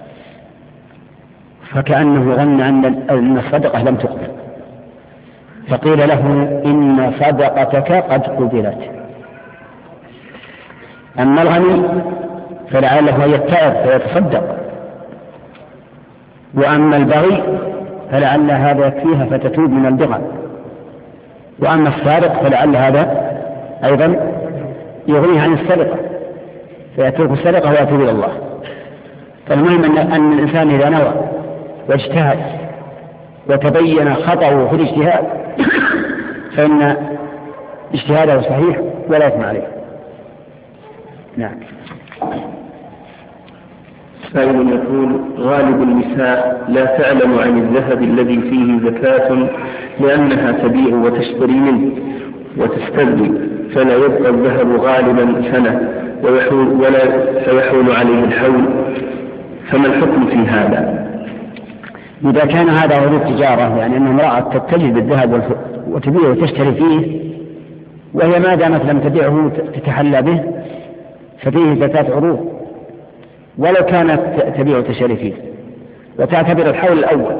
فكأنه ظن أن الصدقة لم تقبل، فقيل له إن صدقتك قد قبلت. أما الغني فلعله يتعب فيتصدق، وأما البغي فلعل هذا يكفيها فتتوب من البغي، وأما السارق فلعل هذا أيضا يغنيه عن السرقة فيترك السرقة ويتوب إلى الله. فالمهم أن الإنسان إذا نوى واجتهد وتبين خطأه في الاجتهاد فإن اجتهاده صحيح ولا يثم عليه. نعم. سائل يقول: غالب النساء لا تعلم عن الذهب الذي فيه زكاة لأنها تبيع وتشتري منه وتستبدل، فلا يبقى الذهب غالبا سنة ويحول ولا فيحول عليه الحول، فما الحكم في هذا؟ إذا كان هذا عروض تجارة، يعني أن امرأة تتجه بالذهب وتبيعه وتشتري فيه وهي ما دامت لم تبيعه تتحلى به ففيه زكاة عروض، ولو كانت تبيع وتشتري فيه وتعتبر الحول الأول.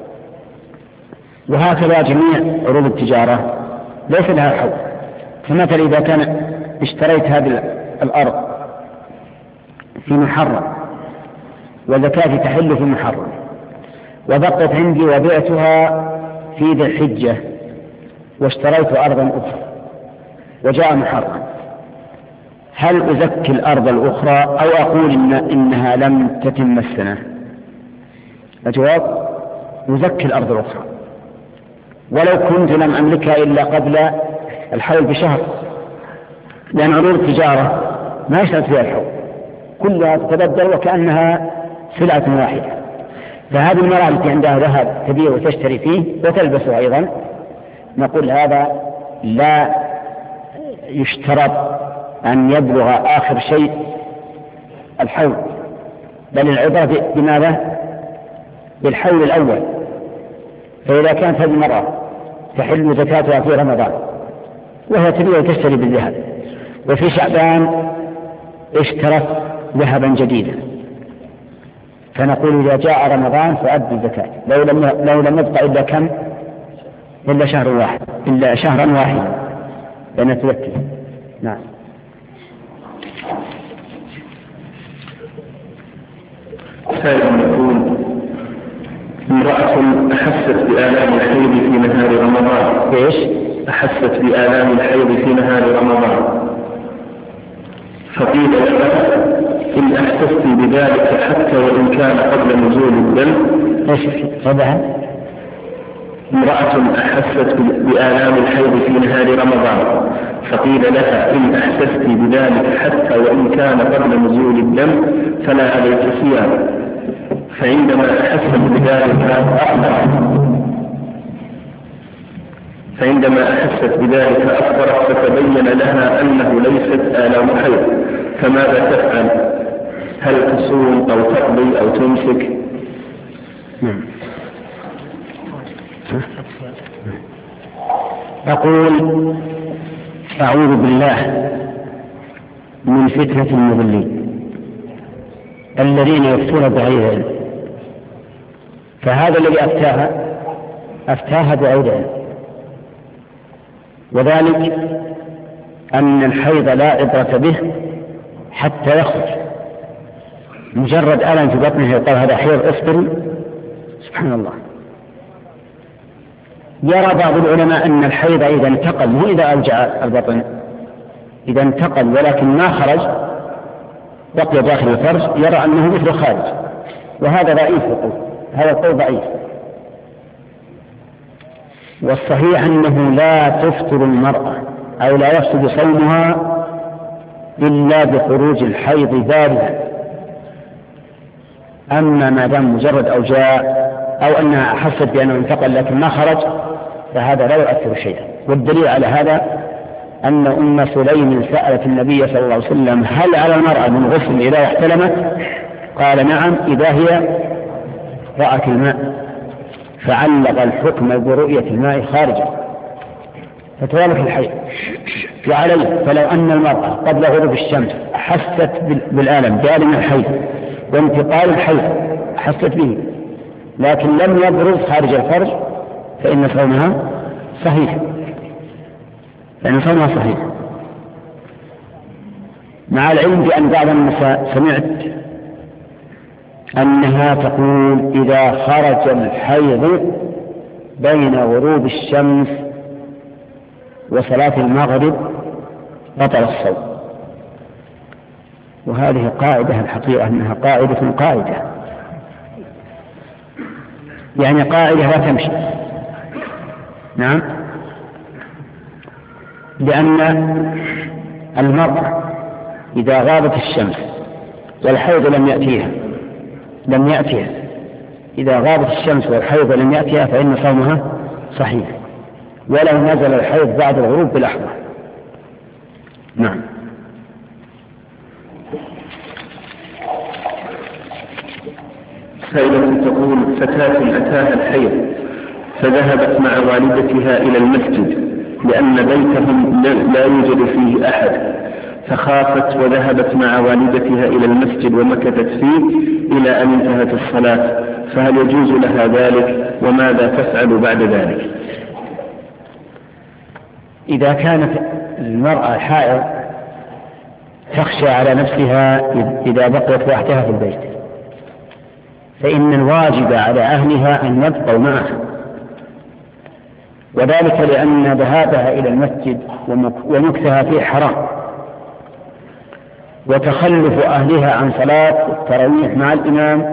وهكذا جميع عروض التجارة ليس لها حول. فمثلا إذا كان اشتريت هذه الأرض في محرم وزكاتي تحل في محرم وبقت عندي وبعتها في ذي الحجة واشتريت أرضا أخرى وجاء محرم، هل أزكي الأرض الأخرى أو أقول إن إنها لم تتم السنة؟ الجواب: أزكي الأرض الأخرى ولو كنت لم أملكها إلا قبل الحول بشهر، لأن عروض التجارة ما يشترط فيها الحول، كلها تتبدل وكأنها سلعة واحدة. فهذه المرأة التي عندها ذهب تبيع وتشتري فيه وتلبسه أيضا نقول هذا لا يشترط أن يبلغ آخر شيء الحول، بل العبرة بماذا؟ بالحول الأول. فإذا كانت هذه المرأة تحل زكاتها في رمضان وهي تبيع وتشتري بالذهب وفي شعبان اشترت ذهبا جديدا، فنقول إذا جاء رمضان فأدي الزكاة لو لم لو لم يبقى إلا كم؟ إلا شهر واحد، إلا شهرا واحدا لأن تذكر. نعم. سائل يقول: امرأة أحست بآلام الحيض في نهار رمضان. إيش؟ أحست بآلام الحيض في نهار رمضان، فقيل لها: إن أحسست بذلك حتى وإن كان قبل نزول الدم. إيش صدها؟ امرأة أحست بآلام الحيض في نهار رمضان، فقيل لها: إن أحسست بذلك حتى وإن كان قبل نزول الدم فلا عليك صيام. فعندما أحست بذلك أخبرت فعندما أحست بذلك أخبرت فتبين لها أنه ليست آلام حيض، فماذا تفعل؟ هل تصوم أو تقضي أو تمسك؟ أقول: أعوذ بالله من فتنة المضلين الذين يفتون بغير علم. فهذا الذي أفتاها أفتاها بغير علم، وذلك أن الحيض لا عبرة به حتى يخرج، مجرد ألم في بطنه يقال هذا حيض افطر. سبحان الله. يرى بعض العلماء أن الحيض إذا انتقل، مو إذا أوجع البطن، إذا انتقل ولكن ما خرج بقي داخل الفرج، يرى أنه مثل خارج، وهذا ضعيف القول، هذا القول ضعيف. والصحيح أنه لا تفطر المرأة أو لا يفسد صومها إلا بخروج الحيض باردا. أما ما دام مجرد أوجاع أو أنها أحست بأنه انتقل لكن ما خرج فهذا لا يؤثر شيئا. والدليل على هذا أن أم سليم سألت النبي صلى الله عليه وسلم: هل على المرأة من غسل إذا احتلمت؟ قال: نعم، إذا هي رأت الماء، فعلق الحكم برؤية الماء خارجا، فتوالف الحيض. وعليه فلو أن المرأة قبل غروب الشمس حست بالآلم بآلم الحيض وانتقال الحيض حست به لكن لم يبرز خارج الفرج فإن صومها صحيح، لأن صومها صحيح، مع العلم بأن بعض النساء سمعت أنها تقول: إذا خرج الحيض بين غروب الشمس وصلاة المغرب بطل الصوم. وهذه قاعدة، الحقيقة أنها قاعدة قاعدة يعني قاعدة لا تمشي. نعم، لأن المرأة إذا غابت الشمس والحيض لم يأتيها لم يأتيها إذا غابت الشمس والحيض لم يأتيها فإن صومها صحيح، ولو نزل الحيض بعد الغروب بلحظة. نعم. سائلة تقول: فتاة أتاها الحيض فذهبت مع والدتها إلى المسجد لأن بيتهم لا يوجد فيه أحد، فخافت وذهبت مع والدتها إلى المسجد ومكثت فيه إلى أن انتهت الصلاة، فهل يجوز لها ذلك؟ وماذا تفعل بعد ذلك؟ إذا كانت المرأة حائض تخشى على نفسها إذا بقيت وحدها في البيت فإن الواجب على أهلها أن يبقوا معها، وذلك لأن ذهابها إلى المسجد ومكثها فيه حرام، وتخلف أهلها عن صلاة التراويح مع الإمام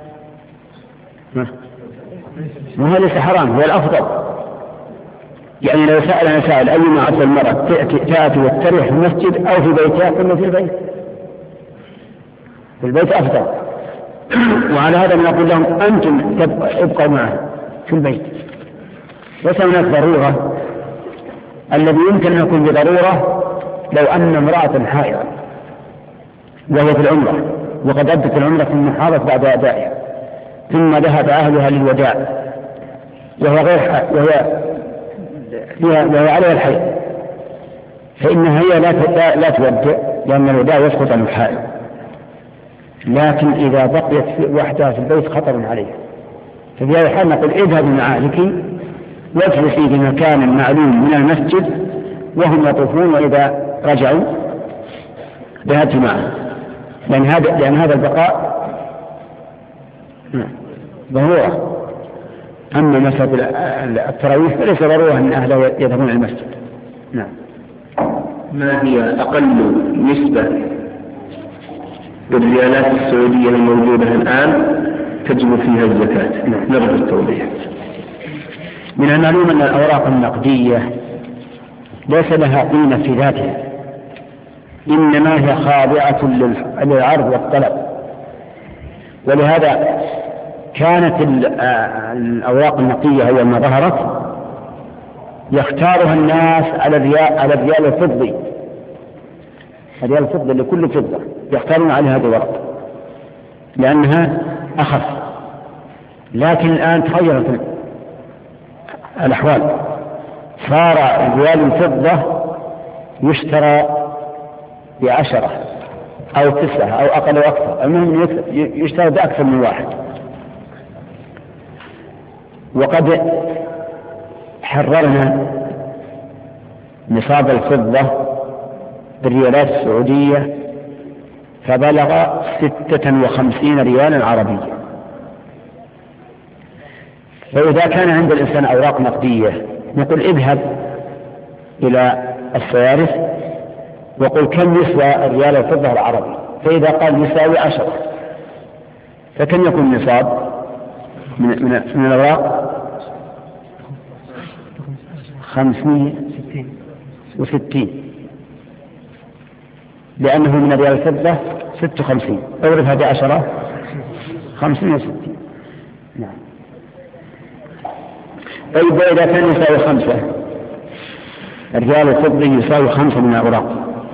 وهذا ليس حرام، هو الأفضل. يعني لو سألنا سائل: أيما أفضل المرأة تأتي وتريح في المسجد أو في بيتها؟ قلنا في البيت، في البيت أفضل. وعلى هذا نقول لهم: أنتم ابقوا معه في البيت. ليس هناك ضرورة. الذي يمكن أن يكون بضرورة لو أن امرأة حائضة وهي في العمرة وقد أدت العمرة ثم حاضت بعد أدائها ثم ذهب أهلها للوداع وهو غير وهي وهي عليها الحيض، فإنها هي لا لا تودع لأن الوداع يسقط عن الحائض. لكن إذا بقيت وحدها في البيت خطر عليها، ففي هذا الحال نقول اذهب مع أهلك واجلسي في مكان معلوم من المسجد وهم يطوفون، وإذا رجعوا ذهبت معهم، لأن هذا لأن هذا البقاء ضرورة. أما مسألة التراويح فليس ضرورة أن أهله يذهبون إلى المسجد. نعم. ما هي أقل نسبة بالريالات السعودية الموجودة الآن تجب فيها الزكاة؟ نرجو التوضيح. من المعلوم أن الأوراق النقدية ليس لها قيمة في ذاتها، إنما هي خاضعة للعرض والطلب، ولهذا كانت الأوراق النقدية أول ما ظهرت يختارها الناس على الريال على الريال الفضي، الريال الفضي لكل فضة يختارون عليها هذه الورق لأنها أخف. لكن الآن تغيرت الأحوال، صار الريال الفضة يشترى بعشرة أو تسعة أو أقل أو أكثر، المهم يشترى بأكثر من واحد. وقد حررنا نصاب الفضة بالريالات السعودية فبلغ ستة وخمسين ريالا عربية. فإذا كان عند الإنسان أوراق نقدية نقول اذهب إلى الصيارف وقل كم يسوى الريال الفضة العربي، فإذا قال يساوي عشرة فكم يكون النصاب من, من, من الأوراق؟ خمسمائة وستين، لأنه من الريال الفضة ستة وخمسين، أورث هذه عشرة خمسمائة وستين. نعم. طيب وإذا كان يساوي خمسة، الريال الفضي يساوي خمسة من الأوراق،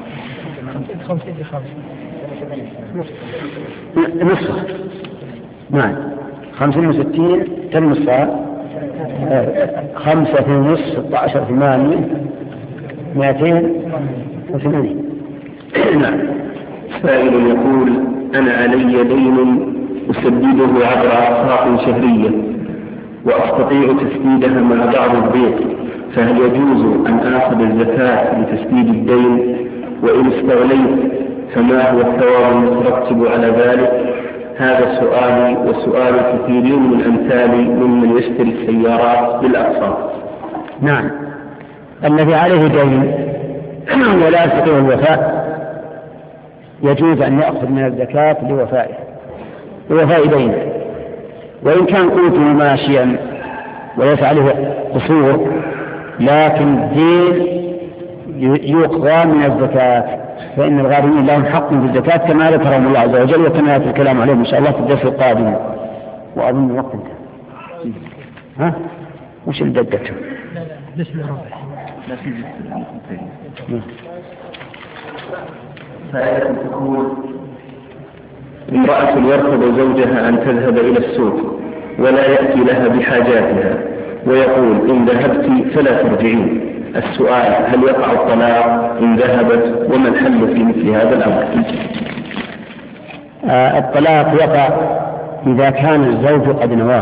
نصف. نعم. خمسين وستين كم نصفها؟ خمسة في نصف ستة عشر ثمانية مائتين وثمانين. نعم. سائل يقول أنا علي دين أسدده عبر أقساط شهرية وأستطيع تسديدها مع بعض الضيق، فهل يجوز أن آخذ الزكاة لتسديد الدين؟ وإن استغنيت فما هو الثواب المترتب على ذلك؟ هذا سؤالي وسؤال كثيرين من أمثالي ممن يشتري السيارات بالأقساط. نعم. الذي عليه دين ولا يستطيع الوفاء يجوز أن يأخذ من الزكاة لوفائه لوفاء دينه، وإن كان قوته ماشيا وليس عليه قصور، لكن الدين يقضى من الزكاة، فإن الغارمين لهم حق في الزكاة كما ذكرهم الله عز وجل، وكما يأتي الكلام عليهم إن شاء الله في الدرس القادم. وأظن الوقت انتهى. ها؟ وش اللي دقته؟ لا لا لسه ربع. فائدة تقول امرأة يرفض زوجها أن تذهب إلى السوق ولا يأتي لها بحاجاتها ويقول إن ذهبت فلا ترجعين، السؤال هل يقع الطلاق إن ذهبت؟ وما الحل في مثل هذا الأمر؟ آه الطلاق يقع إذا كان الزوج قد نواه،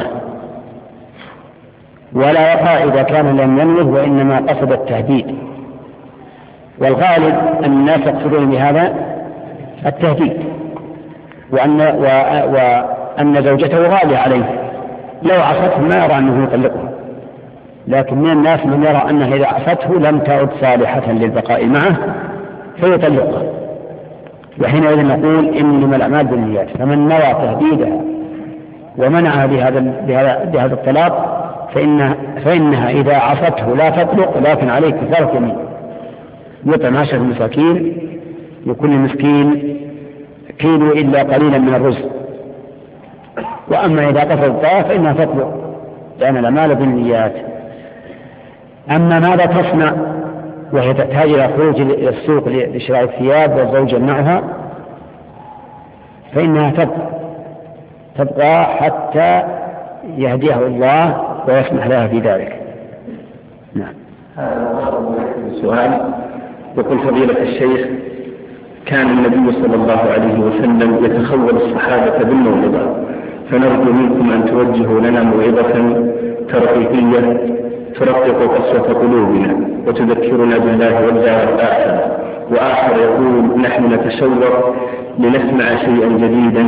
ولا يقع إذا كان لم ينوه وإنما قصد التهديد، والغالب أن الناس يقصدون بهذا التهديد، وأن, وأن زوجته غالية عليه لو عصته ما يرى أنه يطلقها، لكن من الناس من يرى أنها إذا عصته لم تعد صالحة للبقاء معه فيطلقها، وحينئذ نقول إنما الأعمال بالنيات، فمن نوى تهديدها ومنعها بهذا, بهذا, بهذا الطلاق فإنها, فإنها إذا عصته لا تطلق، لكن عليه كفارة يمين، يطعم عشرة مساكين لكل مسكين كيلو إلا قليلا من الرزق. وأما إذا قصد الطلاق فإنها تطلق، لأن الأعمال بالنيات. أما ماذا تصنع وهي تحتاج إلى خروج إلى السوق لشراء الثياب والزوج يمنعها فإنها تبقى تبقى حتى يهديها الله ويسمح لها في ذلك. نعم. سؤال يقول فضيلة الشيخ كان النبي صلى الله عليه وسلم يتخول الصحابة بالموعظة، فنرجو منكم أن توجهوا لنا موعظة ترقيقية ترقق قسوة قلوبنا وتذكرنا بالله والدار الآخرة. وآخر يقول: نحن نتشوق لنسمع شيئا جديدا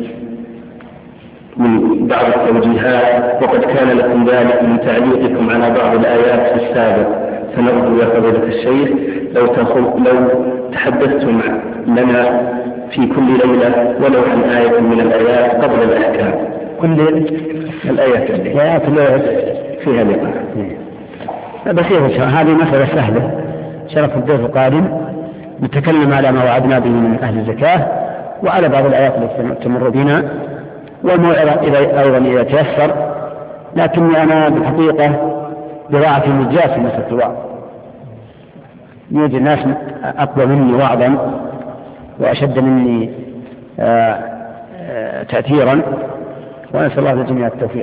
من بعض التوجيهات، وقد كان لكم ذلك من تعليقكم على بعض الآيات في السابق، فنرجو يا فضيلة الشيخ لو, لو تحدثتم لنا في كل ليلة ولو عن آية من الآيات قبل الأحكام. كل الآيات الآيات فيها لقاء بسيطة، هذه مسألة سهلة. شرف الضيف القادم نتكلم على ما وعدنا به من أهل الزكاة وعلى بعض الآيات التي تمر بنا، والموعظة أيضا إذا تيسر. لكني أنا بالحقيقة براعة مجاز في مسألة الوعظ، يوجد ناس أقوى مني وعظا وأشد مني آآ آآ تأثيرا، ونسأل الله للجميع التوفيق.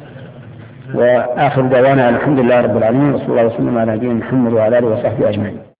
وآخر دعوانا الحمد لله رب العالمين، وصلى الله وسلم على نبينا محمد وعلى آله وصحبه أجمعين.